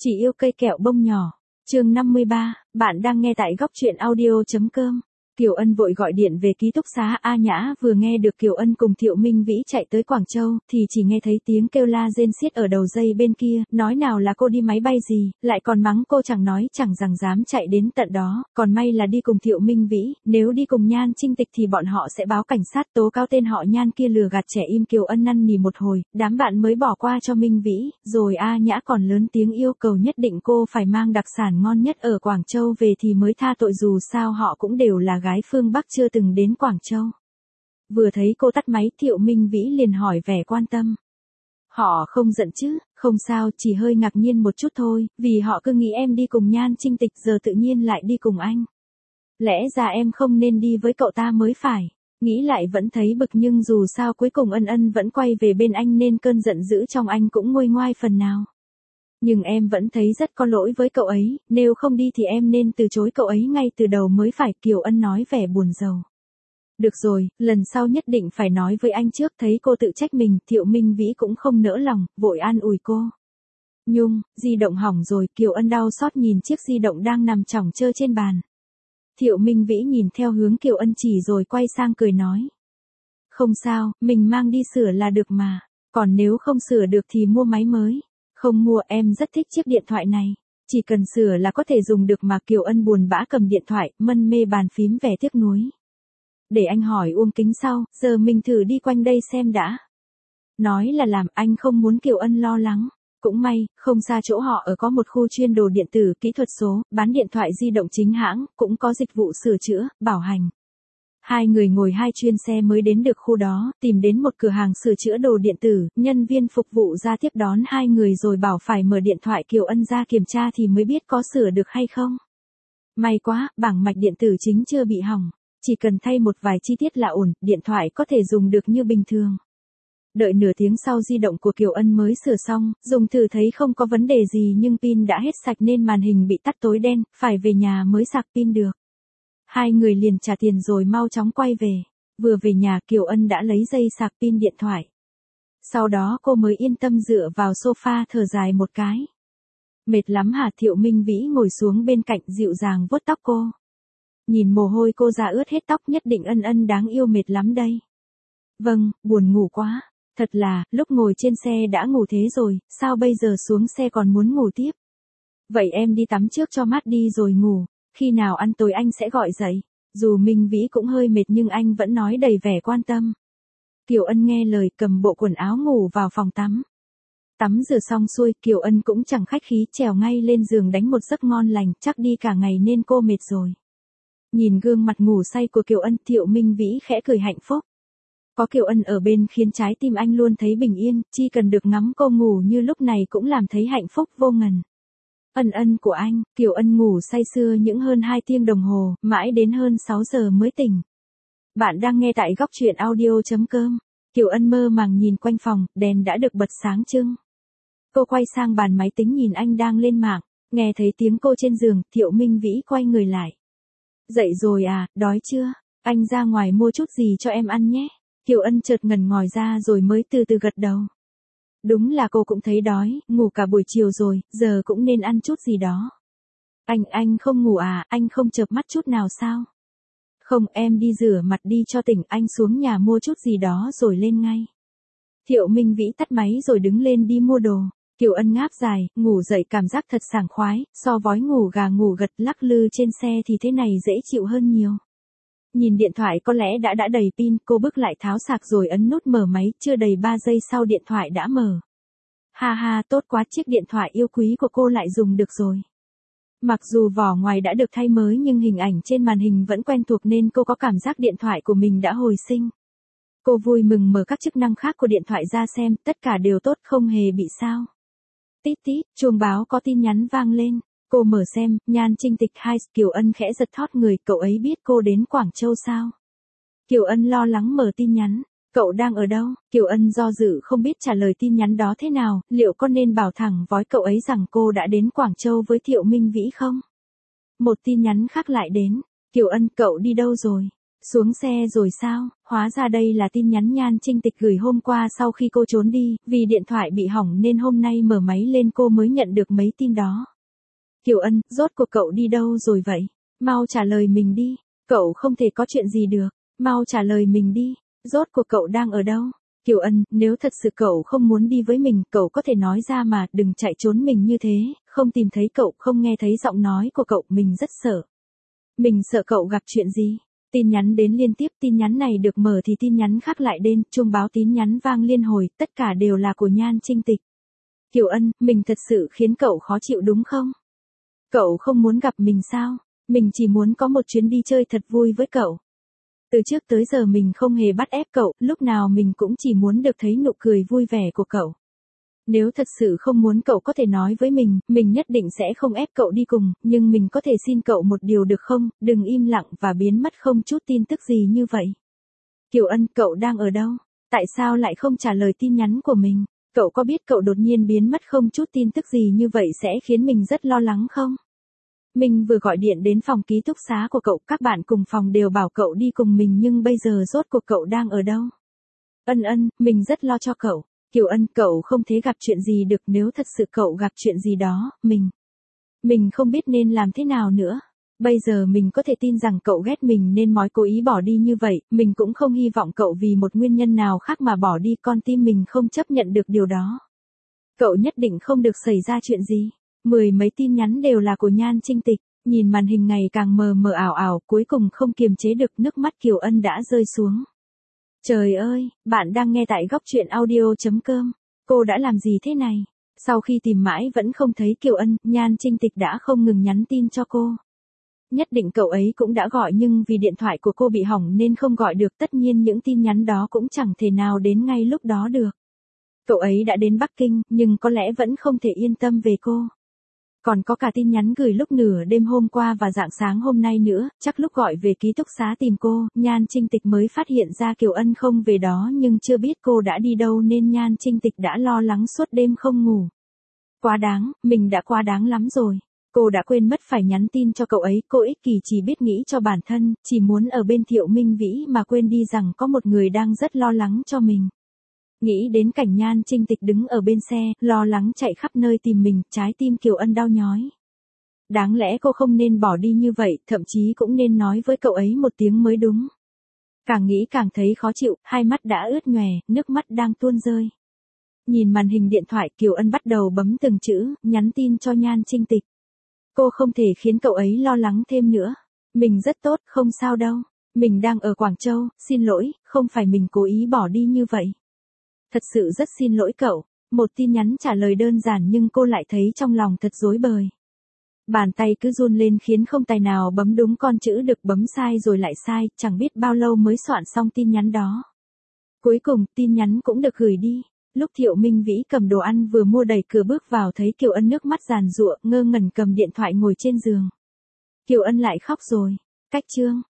Chỉ yêu cây kẹo bông nhỏ. Chương 53, bạn đang nghe tại góc truyện audio.com. Kiều Ân vội gọi điện về ký túc xá. A Nhã vừa nghe được Kiều Ân cùng Thiệu Minh Vĩ chạy tới Quảng Châu, thì chỉ nghe thấy tiếng kêu la rên xiết ở đầu dây bên kia, nói nào là cô đi máy bay gì, lại còn mắng cô chẳng nói chẳng rằng dám chạy đến tận đó, còn may là đi cùng Thiệu Minh Vĩ, nếu đi cùng Nhan Trinh Tịch thì bọn họ sẽ báo cảnh sát tố cáo tên họ Nhan kia lừa gạt trẻ em. Kiều Ân năn nỉ một hồi, đám bạn mới bỏ qua cho Minh Vĩ, rồi A Nhã còn lớn tiếng yêu cầu nhất định cô phải mang đặc sản ngon nhất ở Quảng Châu về thì mới tha tội, dù sao họ cũng đều là gái phương Bắc chưa từng đến Quảng Châu. Vừa thấy cô tắt máy, Thiệu Minh Vĩ liền hỏi vẻ quan tâm. Họ không giận chứ? Không sao, chỉ hơi ngạc nhiên một chút thôi, vì họ cứ nghĩ em đi cùng Nhan Trinh Tịch, giờ tự nhiên lại đi cùng anh. Lẽ ra em không nên đi với cậu ta mới phải. Nghĩ lại vẫn thấy bực, nhưng dù sao cuối cùng Ân Ân vẫn quay về bên anh nên cơn giận dữ trong anh cũng nguôi ngoai phần nào. Nhưng em vẫn thấy rất có lỗi với cậu ấy, nếu không đi thì em nên từ chối cậu ấy ngay từ đầu mới phải, Kiều Ân nói vẻ buồn rầu. Được rồi, lần sau nhất định phải nói với anh trước. Thấy cô tự trách mình, Thiệu Minh Vĩ cũng không nỡ lòng, vội an ủi cô. Nhung, di động hỏng rồi. Kiều Ân đau xót nhìn chiếc di động đang nằm chỏng chơ trên bàn. Thiệu Minh Vĩ nhìn theo hướng Kiều Ân chỉ rồi quay sang cười nói. Không sao, mình mang đi sửa là được mà, còn nếu không sửa được thì mua máy mới. Không mua, em rất thích chiếc điện thoại này, chỉ cần sửa là có thể dùng được mà. Kiều Ân buồn bã cầm điện thoại, mân mê bàn phím vẻ tiếc nuối. Để anh hỏi Uông Kính sau, giờ mình thử đi quanh đây xem đã. Nói là làm, anh không muốn Kiều Ân lo lắng. Cũng may, không xa chỗ họ ở có một khu chuyên đồ điện tử, kỹ thuật số, bán điện thoại di động chính hãng, cũng có dịch vụ sửa chữa, bảo hành. Hai người ngồi hai chuyên xe mới đến được khu đó, tìm đến một cửa hàng sửa chữa đồ điện tử, nhân viên phục vụ ra tiếp đón hai người rồi bảo phải mở điện thoại Kiều Ân ra kiểm tra thì mới biết có sửa được hay không. May quá, bảng mạch điện tử chính chưa bị hỏng, chỉ cần thay một vài chi tiết là ổn, điện thoại có thể dùng được như bình thường. Đợi nửa tiếng sau di động của Kiều Ân mới sửa xong, dùng thử thấy không có vấn đề gì nhưng pin đã hết sạch nên màn hình bị tắt tối đen, phải về nhà mới sạc pin được. Hai người liền trả tiền rồi mau chóng quay về. Vừa về nhà Kiều Ân đã lấy dây sạc pin điện thoại. Sau đó cô mới yên tâm dựa vào sofa thở dài một cái. Mệt lắm hả? Thiệu Minh Vĩ ngồi xuống bên cạnh dịu dàng vuốt tóc cô. Nhìn mồ hôi cô ra ướt hết tóc, nhất định Ân Ân đáng yêu mệt lắm đây. Vâng, buồn ngủ quá. Thật là, lúc ngồi trên xe đã ngủ thế rồi, sao bây giờ xuống xe còn muốn ngủ tiếp? Vậy em đi tắm trước cho mát đi rồi ngủ, khi nào ăn tối anh sẽ gọi dậy. Dù Minh Vĩ cũng hơi mệt nhưng anh vẫn nói đầy vẻ quan tâm. Kiều Ân nghe lời cầm bộ quần áo ngủ vào phòng tắm. Tắm rửa xong xuôi, Kiều Ân cũng chẳng khách khí trèo ngay lên giường đánh một giấc ngon lành, chắc đi cả ngày nên cô mệt rồi. Nhìn gương mặt ngủ say của Kiều Ân, Thiệu Minh Vĩ khẽ cười hạnh phúc. Có Kiều Ân ở bên khiến trái tim anh luôn thấy bình yên, chỉ cần được ngắm cô ngủ như lúc này cũng làm thấy hạnh phúc vô ngần. Ân Ân của anh. Kiều Ân ngủ say sưa những hơn 2 tiếng đồng hồ, mãi đến hơn 6 giờ mới tỉnh. Bạn đang nghe tại góc truyện audio.com. Kiều Ân mơ màng nhìn quanh phòng, đèn đã được bật sáng trưng. Cô quay sang bàn máy tính nhìn anh đang lên mạng, nghe thấy tiếng cô trên giường, Thiệu Minh Vĩ quay người lại. Dậy rồi à, đói chưa? Anh ra ngoài mua chút gì cho em ăn nhé. Kiều Ân chợt ngẩn ngồi ra rồi mới từ từ gật đầu. Đúng là cô cũng thấy đói, ngủ cả buổi chiều rồi, giờ cũng nên ăn chút gì đó. Anh không ngủ à, anh không chợp mắt chút nào sao? Không, em đi rửa mặt đi cho tỉnh, anh xuống nhà mua chút gì đó rồi lên ngay. Thiệu Minh Vĩ tắt máy rồi đứng lên đi mua đồ. Kiều Ân ngáp dài, ngủ dậy cảm giác thật sảng khoái, so với ngủ gà ngủ gật lắc lư trên xe thì thế này dễ chịu hơn nhiều. Nhìn điện thoại có lẽ đã đầy pin, cô bước lại tháo sạc rồi ấn nút mở máy, chưa đầy 3 giây sau điện thoại đã mở. Ha ha, tốt quá, chiếc điện thoại yêu quý của cô lại dùng được rồi. Mặc dù vỏ ngoài đã được thay mới nhưng hình ảnh trên màn hình vẫn quen thuộc nên cô có cảm giác điện thoại của mình đã hồi sinh. Cô vui mừng mở các chức năng khác của điện thoại ra xem, tất cả đều tốt, không hề bị sao. Tít tít, chuông báo có tin nhắn vang lên. Cô mở xem, Nhan Trinh Tịch 2, Kiều Ân khẽ giật thót người, cậu ấy biết cô đến Quảng Châu sao? Kiều Ân lo lắng mở tin nhắn, cậu đang ở đâu? Kiều Ân do dự không biết trả lời tin nhắn đó thế nào, liệu có nên bảo thẳng với cậu ấy rằng cô đã đến Quảng Châu với Thiệu Minh Vĩ không? Một tin nhắn khác lại đến, Kiều Ân, cậu đi đâu rồi? Xuống xe rồi sao, hóa ra đây là tin nhắn Nhan Trinh Tịch gửi hôm qua sau khi cô trốn đi, vì điện thoại bị hỏng nên hôm nay mở máy lên cô mới nhận được mấy tin đó. Kiều Ân, rốt cuộc cậu đi đâu rồi vậy? Mau trả lời mình đi, cậu không thể có chuyện gì được, mau trả lời mình đi, rốt cuộc cậu đang ở đâu? Kiều Ân, nếu thật sự cậu không muốn đi với mình, cậu có thể nói ra mà, đừng chạy trốn mình như thế, không tìm thấy cậu, không nghe thấy giọng nói của cậu, mình rất sợ. Mình sợ cậu gặp chuyện gì? Tin nhắn đến liên tiếp, tin nhắn này được mở thì tin nhắn khác lại đến, chuông báo tin nhắn vang liên hồi, tất cả đều là của Nhan Trinh Tịch. Kiều Ân, mình thật sự khiến cậu khó chịu đúng không? Cậu không muốn gặp mình sao? Mình chỉ muốn có một chuyến đi chơi thật vui với cậu. Từ trước tới giờ mình không hề bắt ép cậu, lúc nào mình cũng chỉ muốn được thấy nụ cười vui vẻ của cậu. Nếu thật sự không muốn cậu có thể nói với mình nhất định sẽ không ép cậu đi cùng, nhưng mình có thể xin cậu một điều được không, đừng im lặng và biến mất không chút tin tức gì như vậy. Kiều Ân, cậu đang ở đâu? Tại sao lại không trả lời tin nhắn của mình? Cậu có biết cậu đột nhiên biến mất không chút tin tức gì như vậy sẽ khiến mình rất lo lắng không? Mình vừa gọi điện đến phòng ký túc xá của cậu, các bạn cùng phòng đều bảo cậu đi cùng mình nhưng bây giờ rốt cuộc cậu đang ở đâu? Ân, mình rất lo cho cậu. Kiều Ân, cậu không thể gặp chuyện gì được, nếu thật sự cậu gặp chuyện gì đó, mình không biết nên làm thế nào nữa. Bây giờ mình có thể tin rằng cậu ghét mình nên mới cố ý bỏ đi như vậy, mình cũng không hy vọng cậu vì một nguyên nhân nào khác mà bỏ đi, con tim mình không chấp nhận được điều đó. Cậu nhất định không được xảy ra chuyện gì. 10 mấy tin nhắn đều là của Nhan Trinh Tịch, nhìn màn hình ngày càng mờ mờ ảo ảo, cuối cùng không kiềm chế được, nước mắt Kiều Ân đã rơi xuống. Trời ơi, bạn đang nghe tại góc truyện audio.com. Cô đã làm gì thế này? Sau khi tìm mãi vẫn không thấy Kiều Ân, Nhan Trinh Tịch đã không ngừng nhắn tin cho cô. Nhất định cậu ấy cũng đã gọi nhưng vì điện thoại của cô bị hỏng nên không gọi được, tất nhiên những tin nhắn đó cũng chẳng thể nào đến ngay lúc đó được. Cậu ấy đã đến Bắc Kinh, nhưng có lẽ vẫn không thể yên tâm về cô. Còn có cả tin nhắn gửi lúc nửa đêm hôm qua và rạng sáng hôm nay nữa, chắc lúc gọi về ký túc xá tìm cô, Nhan Trinh Tịch mới phát hiện ra Kiều Ân không về đó nhưng chưa biết cô đã đi đâu nên Nhan Trinh Tịch đã lo lắng suốt đêm không ngủ. Quá đáng, mình đã quá đáng lắm rồi. Cô đã quên mất phải nhắn tin cho cậu ấy, cô ích kỷ chỉ biết nghĩ cho bản thân, chỉ muốn ở bên Thiệu Minh Vĩ mà quên đi rằng có một người đang rất lo lắng cho mình. Nghĩ đến cảnh Nhan Trinh Tịch đứng ở bên xe, lo lắng chạy khắp nơi tìm mình, trái tim Kiều Ân đau nhói. Đáng lẽ cô không nên bỏ đi như vậy, thậm chí cũng nên nói với cậu ấy một tiếng mới đúng. Càng nghĩ càng thấy khó chịu, hai mắt đã ướt nhòe, nước mắt đang tuôn rơi. Nhìn màn hình điện thoại, Kiều Ân bắt đầu bấm từng chữ, nhắn tin cho Nhan Trinh Tịch. Cô không thể khiến cậu ấy lo lắng thêm nữa. Mình rất tốt, không sao đâu. Mình đang ở Quảng Châu, xin lỗi, không phải mình cố ý bỏ đi như vậy. Thật sự rất xin lỗi cậu. Một tin nhắn trả lời đơn giản nhưng cô lại thấy trong lòng thật rối bời. Bàn tay cứ run lên khiến không tài nào bấm đúng con chữ được, bấm sai rồi lại sai, chẳng biết bao lâu mới soạn xong tin nhắn đó. Cuối cùng, tin nhắn cũng được gửi đi. Lúc Thiệu Minh Vĩ cầm đồ ăn vừa mua đẩy cửa bước vào thấy Kiều Ân nước mắt giàn giụa, ngơ ngẩn cầm điện thoại ngồi trên giường. Kiều Ân lại khóc rồi. Cách chương